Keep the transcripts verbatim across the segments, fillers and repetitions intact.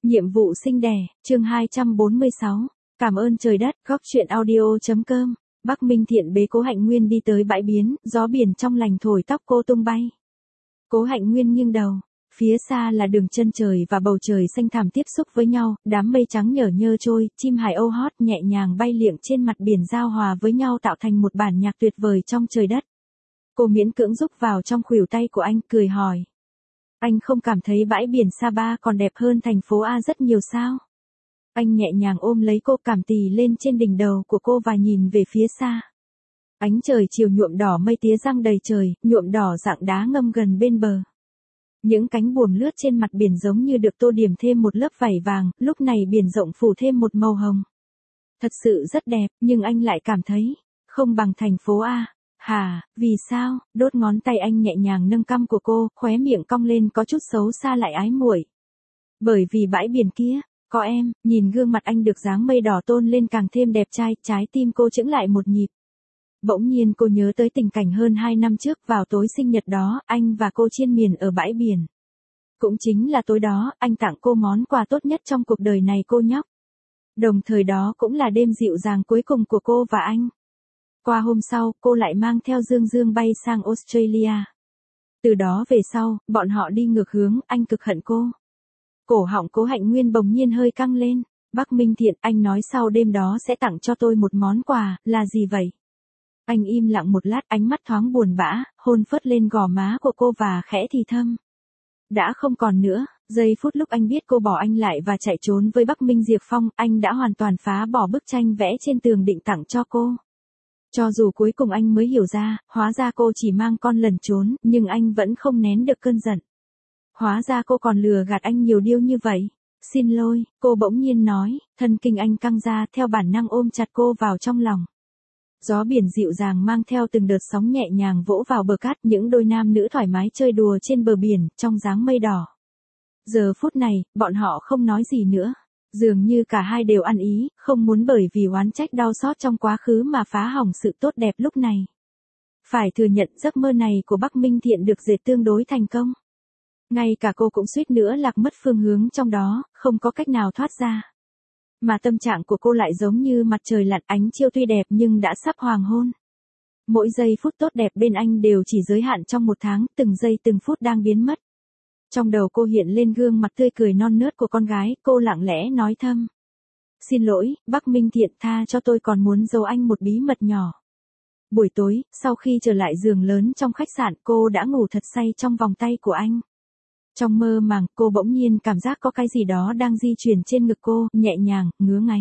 Nhiệm vụ sinh đẻ, chương hai trăm bốn mươi sáu. Cảm ơn trời đất, góc truyện audio.com. Bắc Minh Thiện bế Cố Hạnh Nguyên đi tới bãi biển, gió biển trong lành thổi tóc cô tung bay. Cố Hạnh Nguyên nghiêng đầu, phía xa là đường chân trời và bầu trời xanh thẳm tiếp xúc với nhau, đám mây trắng nhở nhơ trôi, chim hải âu hót nhẹ nhàng bay liệng trên mặt biển giao hòa với nhau tạo thành một bản nhạc tuyệt vời trong trời đất. Cô miễn cưỡng rúc vào trong khuỷu tay của anh, cười hỏi. Anh không cảm thấy bãi biển Sapa còn đẹp hơn thành phố A rất nhiều sao? Anh nhẹ nhàng ôm lấy cô, cảm tì lên trên đỉnh đầu của cô và nhìn về phía xa. Ánh trời chiều nhuộm đỏ mây tía răng đầy trời, nhuộm đỏ dạng đá ngâm gần bên bờ. Những cánh buồm lướt trên mặt biển giống như được tô điểm thêm một lớp vảy vàng, lúc này biển rộng phủ thêm một màu hồng. Thật sự rất đẹp, nhưng anh lại cảm thấy, không bằng thành phố A. Hả, vì sao? Đốt ngón tay anh nhẹ nhàng nâng cằm của cô, khóe miệng cong lên có chút xấu xa lại ái muội. Bởi vì bãi biển kia, có em, nhìn gương mặt anh được dáng mây đỏ tôn lên càng thêm đẹp trai, trái tim cô chững lại một nhịp. Bỗng nhiên cô nhớ tới tình cảnh hơn hai năm trước vào tối sinh nhật đó, anh và cô triền miên ở bãi biển. Cũng chính là tối đó, anh tặng cô món quà tốt nhất trong cuộc đời này cô nhóc. Đồng thời đó cũng là đêm dịu dàng cuối cùng của cô và anh. Qua hôm sau, cô lại mang theo Dương Dương bay sang Australia. Từ đó về sau, bọn họ đi ngược hướng, anh cực hận cô. Cổ họng Cố Hạnh Nguyên bỗng nhiên hơi căng lên. Bắc Minh Thiện, anh nói sau đêm đó sẽ tặng cho tôi một món quà, là gì vậy? Anh im lặng một lát, ánh mắt thoáng buồn bã, hôn phớt lên gò má của cô và khẽ thì thầm. Đã không còn nữa, giây phút lúc anh biết cô bỏ anh lại và chạy trốn với Bắc Minh Diệp Phong, anh đã hoàn toàn phá bỏ bức tranh vẽ trên tường định tặng cho cô. Cho dù cuối cùng anh mới hiểu ra, hóa ra cô chỉ mang con lẩn trốn, nhưng anh vẫn không nén được cơn giận. Hóa ra cô còn lừa gạt anh nhiều điều như vậy. Xin lỗi, cô bỗng nhiên nói, thân kinh anh căng ra theo bản năng ôm chặt cô vào trong lòng. Gió biển dịu dàng mang theo từng đợt sóng nhẹ nhàng vỗ vào bờ cát, những đôi nam nữ thoải mái chơi đùa trên bờ biển, trong dáng mây đỏ. Giờ phút này, bọn họ không nói gì nữa. Dường như cả hai đều ăn ý, không muốn bởi vì oán trách đau xót trong quá khứ mà phá hỏng sự tốt đẹp lúc này. Phải thừa nhận giấc mơ này của Bắc Minh Thiện được dệt tương đối thành công. Ngay cả cô cũng suýt nữa lạc mất phương hướng trong đó, không có cách nào thoát ra. Mà tâm trạng của cô lại giống như mặt trời lặn, ánh chiều tuy đẹp nhưng đã sắp hoàng hôn. Mỗi giây phút tốt đẹp bên anh đều chỉ giới hạn trong một tháng, từng giây từng phút đang biến mất. Trong đầu cô hiện lên gương mặt tươi cười non nớt của con gái, cô lặng lẽ nói thầm. Xin lỗi, Bắc Minh Thiện, tha cho tôi còn muốn giấu anh một bí mật nhỏ. Buổi tối, sau khi trở lại giường lớn trong khách sạn, cô đã ngủ thật say trong vòng tay của anh. Trong mơ màng, cô bỗng nhiên cảm giác có cái gì đó đang di chuyển trên ngực cô, nhẹ nhàng, ngứa ngáy.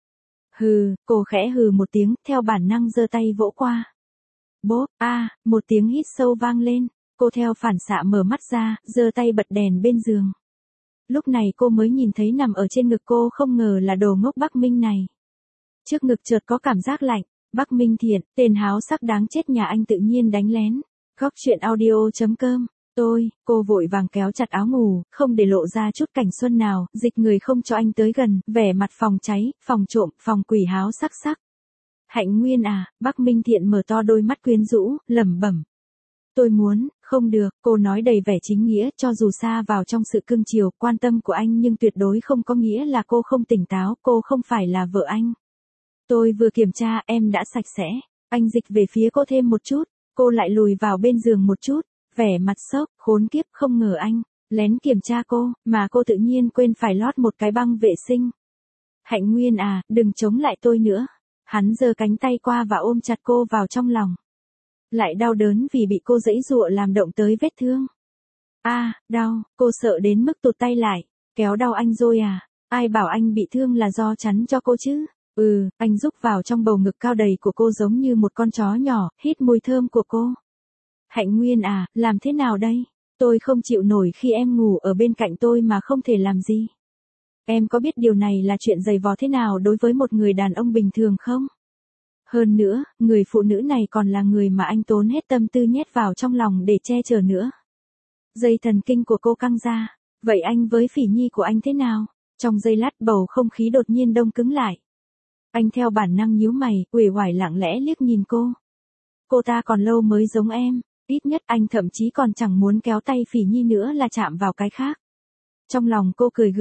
Hừ, cô khẽ hừ một tiếng, theo bản năng giơ tay vỗ qua. Bốp, a, à, một tiếng hít sâu vang lên. Cô theo phản xạ mở mắt ra, giơ tay bật đèn bên giường. Lúc này cô mới nhìn thấy nằm ở trên ngực cô, không ngờ là đồ ngốc Bắc Minh này. Trước ngực chợt có cảm giác lạnh. Bắc Minh Thiện, tên háo sắc đáng chết nhà anh tự nhiên đánh lén. Góc truyện audio.com. Tôi, cô vội vàng kéo chặt áo ngủ, không để lộ ra chút cảnh xuân nào, dịch người không cho anh tới gần, vẻ mặt phòng cháy, phòng trộm, phòng quỷ háo sắc sắc. Hạnh Nguyên à, Bắc Minh Thiện mở to đôi mắt quyến rũ, lẩm bẩm. Tôi muốn, không được, cô nói đầy vẻ chính nghĩa, cho dù xa vào trong sự cưng chiều, quan tâm của anh nhưng tuyệt đối không có nghĩa là cô không tỉnh táo, cô không phải là vợ anh. Tôi vừa kiểm tra, em đã sạch sẽ. Anh dịch về phía cô thêm một chút, cô lại lùi vào bên giường một chút, vẻ mặt sốc, khốn kiếp, không ngờ anh lén kiểm tra cô, mà cô tự nhiên quên phải lót một cái băng vệ sinh. Hạnh Nguyên à, đừng chống lại tôi nữa. Hắn giơ cánh tay qua và ôm chặt cô vào trong lòng. Lại đau đớn vì bị cô giãy giụa làm động tới vết thương. A, à, đau, cô sợ đến mức tụt tay lại, kéo đau anh rồi à, ai bảo anh bị thương là do chắn cho cô chứ. Ừ, anh rúc vào trong bầu ngực cao đầy của cô giống như một con chó nhỏ, hít mùi thơm của cô. Hạnh Nguyên à, làm thế nào đây? Tôi không chịu nổi khi em ngủ ở bên cạnh tôi mà không thể làm gì. Em có biết điều này là chuyện dày vò thế nào đối với một người đàn ông bình thường không? Hơn nữa, người phụ nữ này còn là người mà anh tốn hết tâm tư nhét vào trong lòng để che chở nữa. Dây thần kinh của cô căng ra. Vậy anh với Phỉ Nhi của anh thế nào? Trong giây lát bầu không khí đột nhiên đông cứng lại. Anh theo bản năng nhíu mày, uể oải lặng lẽ liếc nhìn cô. Cô ta còn lâu mới giống em. Ít nhất anh thậm chí còn chẳng muốn kéo tay Phỉ Nhi nữa là chạm vào cái khác. Trong lòng cô cười gượng,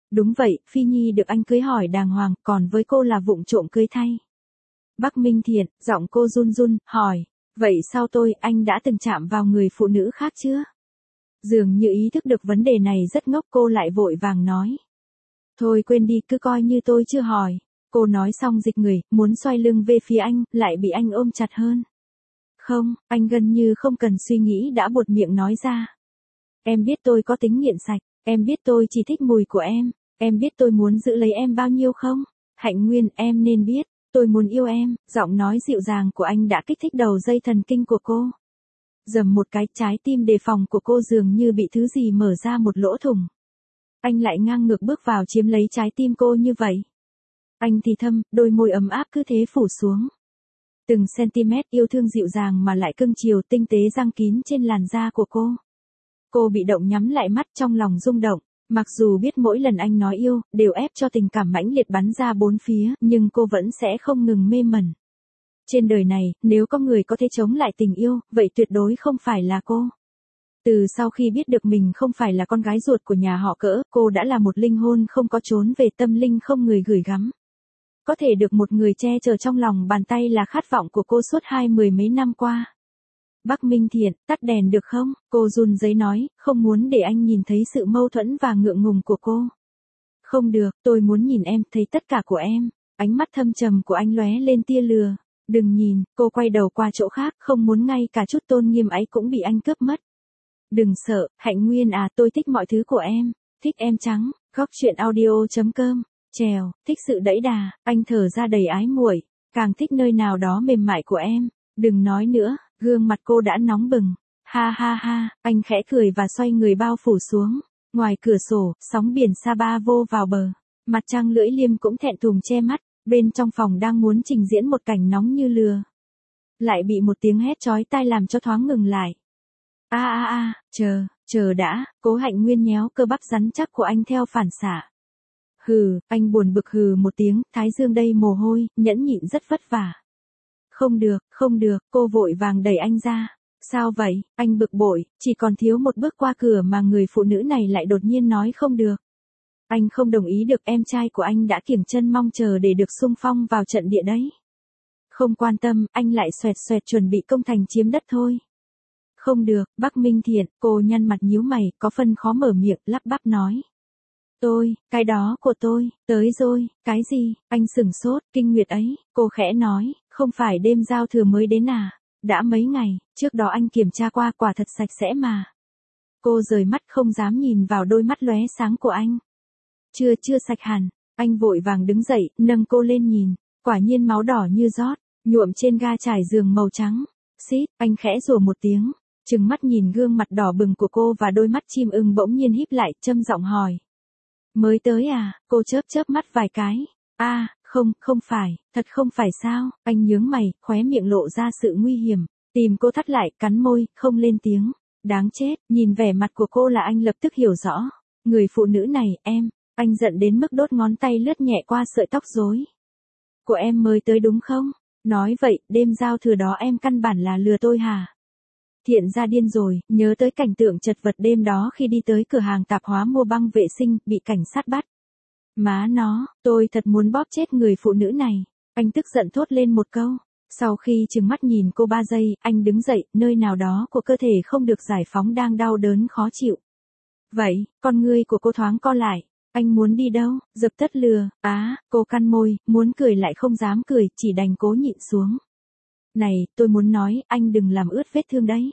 Đúng vậy, Phi Nhi được anh cưới hỏi đàng hoàng, còn với cô là vụng trộm cưới thay. Bắc Minh Thiện, giọng cô run run, hỏi, vậy sau tôi, anh đã từng chạm vào người phụ nữ khác chưa? Dường như ý thức được vấn đề này rất ngốc, cô lại vội vàng nói. Thôi quên đi, cứ coi như tôi chưa hỏi. Cô nói xong dịch người, muốn xoay lưng về phía anh, lại bị anh ôm chặt hơn. Không, anh gần như không cần suy nghĩ đã buột miệng nói ra. Em biết tôi có tính nghiện sạch, em biết tôi chỉ thích mùi của em, em biết tôi muốn giữ lấy em bao nhiêu không? Hạnh Nguyên, em nên biết, tôi muốn yêu em. Giọng nói dịu dàng của anh đã kích thích đầu dây thần kinh của cô. Dầm một cái, trái tim đề phòng của cô dường như bị thứ gì mở ra một lỗ thủng. Anh lại ngang ngược bước vào chiếm lấy trái tim cô như vậy. Anh thì thầm, đôi môi ấm áp cứ thế phủ xuống. Từng centimet yêu thương dịu dàng mà lại cưng chiều tinh tế răng kín trên làn da của cô. Cô bị động nhắm lại mắt trong lòng rung động, mặc dù biết mỗi lần anh nói yêu, đều ép cho tình cảm mãnh liệt bắn ra bốn phía, nhưng cô vẫn sẽ không ngừng mê mẩn. Trên đời này, nếu có người có thể chống lại tình yêu, vậy tuyệt đối không phải là cô. Từ sau khi biết được mình không phải là con gái ruột của nhà họ Cỡ, cô đã là một linh hồn không có trốn về, tâm linh không người gửi gắm. Có thể được một người che chở trong lòng bàn tay là khát vọng của cô suốt hai mười mấy năm qua. Bắc Minh Thiện, tắt đèn được không? Cô run rẩy nói, không muốn để anh nhìn thấy sự mâu thuẫn và ngượng ngùng của cô. Không được, tôi muốn nhìn em, thấy tất cả của em. Ánh mắt thâm trầm của anh lóe lên tia lừa. Đừng nhìn, cô quay đầu qua chỗ khác, không muốn ngay cả chút tôn nghiêm ấy cũng bị anh cướp mất. Đừng sợ, Hạnh Nguyên à, tôi thích mọi thứ của em. Thích em trắng, góc truyện audio chấm com. Trèo, thích sự đẫy đà, anh thở ra đầy ái muội, càng thích nơi nào đó mềm mại của em. Đừng nói nữa, gương mặt cô đã nóng bừng. Ha ha ha, anh khẽ cười và xoay người bao phủ xuống. Ngoài cửa sổ, sóng biển Sapa vô vào bờ. Mặt trăng lưỡi liềm cũng thẹn thùng che mắt. Bên trong phòng đang muốn trình diễn một cảnh nóng như lửa. Lại bị một tiếng hét chói tai làm cho thoáng ngừng lại. A a a, chờ, chờ đã, Cố Hạnh Nguyên nhéo cơ bắp rắn chắc của anh theo phản xạ. Hừ, anh buồn bực hừ một tiếng, thái dương đầy mồ hôi, nhẫn nhịn rất vất vả. Không được, không được, cô vội vàng đẩy anh ra. Sao vậy, anh bực bội, chỉ còn thiếu một bước qua cửa mà người phụ nữ này lại đột nhiên nói không được. Anh không đồng ý được, em trai của anh đã kiểng chân mong chờ để được xung phong vào trận địa đấy. Không quan tâm, anh lại xoẹt xoẹt chuẩn bị công thành chiếm đất thôi. Không được, Bắc Minh Thiện, cô nhăn mặt nhíu mày, có phân khó mở miệng, lắp bắp nói. Tôi, cái đó của tôi, tới rồi, cái gì, anh sửng sốt, kinh nguyệt ấy, cô khẽ nói, không phải đêm giao thừa mới đến à, đã mấy ngày, trước đó anh kiểm tra qua, quả thật sạch sẽ mà. Cô rời mắt không dám nhìn vào đôi mắt lóe sáng của anh. Chưa chưa sạch hẳn, anh vội vàng đứng dậy, nâng cô lên nhìn, quả nhiên máu đỏ như rót, nhuộm trên ga trải giường màu trắng. Xít, anh khẽ rủa một tiếng, trừng mắt nhìn gương mặt đỏ bừng của cô và đôi mắt chim ưng bỗng nhiên híp lại, châm giọng hỏi. Mới tới à, cô chớp chớp mắt vài cái. A, à, không, không phải, thật không phải sao, anh nhướng mày, khóe miệng lộ ra sự nguy hiểm, tìm cô thắt lại, cắn môi, không lên tiếng. Đáng chết, nhìn vẻ mặt của cô là anh lập tức hiểu rõ. Người phụ nữ này, em, anh giận đến mức đốt ngón tay lướt nhẹ qua sợi tóc rối. Của em mới tới đúng không? Nói vậy, đêm giao thừa đó em căn bản là lừa tôi hả? Thiện ra điên rồi, nhớ tới cảnh tượng chật vật đêm đó khi đi tới cửa hàng tạp hóa mua băng vệ sinh, bị cảnh sát bắt. Má nó, tôi thật muốn bóp chết người phụ nữ này. Anh tức giận thốt lên một câu. Sau khi trừng mắt nhìn cô ba giây, anh đứng dậy, nơi nào đó của cơ thể không được giải phóng đang đau đớn khó chịu. Vậy, con ngươi của cô thoáng co lại. Anh muốn đi đâu? Dập tắt lừa. Á, à, cô cắn môi, muốn cười lại không dám cười, chỉ đành cố nhịn xuống. Này, tôi muốn nói, anh đừng làm ướt vết thương đấy.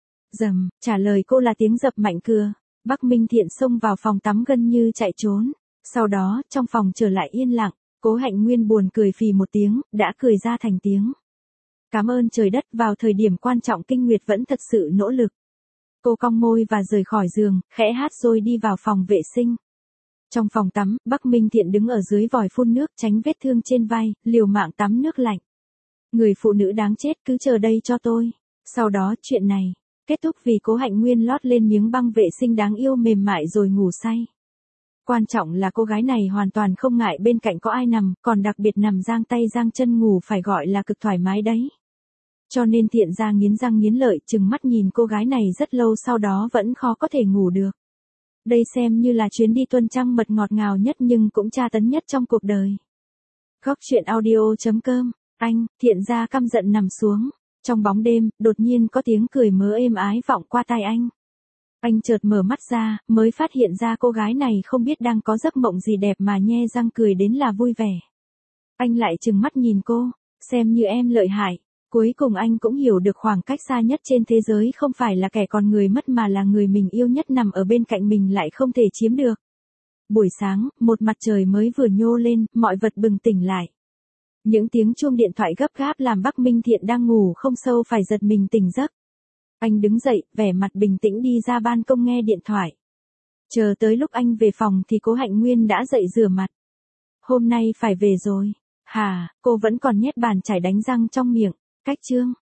Dầm, trả lời cô là tiếng dập mạnh cửa. Bắc Minh Thiện xông vào phòng tắm gần như chạy trốn. Sau đó, trong phòng trở lại yên lặng, Cố Hạnh Nguyên buồn cười phì một tiếng, đã cười ra thành tiếng. Cảm ơn trời đất, vào thời điểm quan trọng Kinh Nguyệt vẫn thật sự nỗ lực. Cô cong môi và rời khỏi giường, khẽ hát rồi đi vào phòng vệ sinh. Trong phòng tắm, Bắc Minh Thiện đứng ở dưới vòi phun nước tránh vết thương trên vai, liều mạng tắm nước lạnh. Người phụ nữ đáng chết, cứ chờ đây cho tôi. Sau đó, chuyện này kết thúc vì Cố Hạnh Nguyên lót lên miếng băng vệ sinh đáng yêu mềm mại rồi ngủ say. Quan trọng là cô gái này hoàn toàn không ngại bên cạnh có ai nằm, còn đặc biệt nằm giang tay giang chân ngủ phải gọi là cực thoải mái đấy. Cho nên Thiện ra nghiến răng nghiến lợi, chừng mắt nhìn cô gái này rất lâu, sau đó vẫn khó có thể ngủ được. Đây xem như là chuyến đi tuần trăng mật ngọt ngào nhất nhưng cũng tra tấn nhất trong cuộc đời. Góc chuyện audio.com, anh, Thiện Gia căm giận nằm xuống. Trong bóng đêm, đột nhiên có tiếng cười mớ êm ái vọng qua tai anh. Anh chợt mở mắt ra, mới phát hiện ra cô gái này không biết đang có giấc mộng gì đẹp mà nhe răng cười đến là vui vẻ. Anh lại trừng mắt nhìn cô, xem như em lợi hại. Cuối cùng anh cũng hiểu được khoảng cách xa nhất trên thế giới không phải là kẻ còn người mất mà là người mình yêu nhất nằm ở bên cạnh mình lại không thể chiếm được. Buổi sáng, một mặt trời mới vừa nhô lên, mọi vật bừng tỉnh lại. Những tiếng chuông điện thoại gấp gáp làm Bắc Minh Thiện đang ngủ không sâu phải giật mình tỉnh giấc. Anh đứng dậy, vẻ mặt bình tĩnh đi ra ban công nghe điện thoại. Chờ tới lúc anh về phòng thì Cố Hạnh Nguyên đã dậy rửa mặt. Hôm nay phải về rồi. Hà, cô vẫn còn nhét bàn chải đánh răng trong miệng. Cách chương.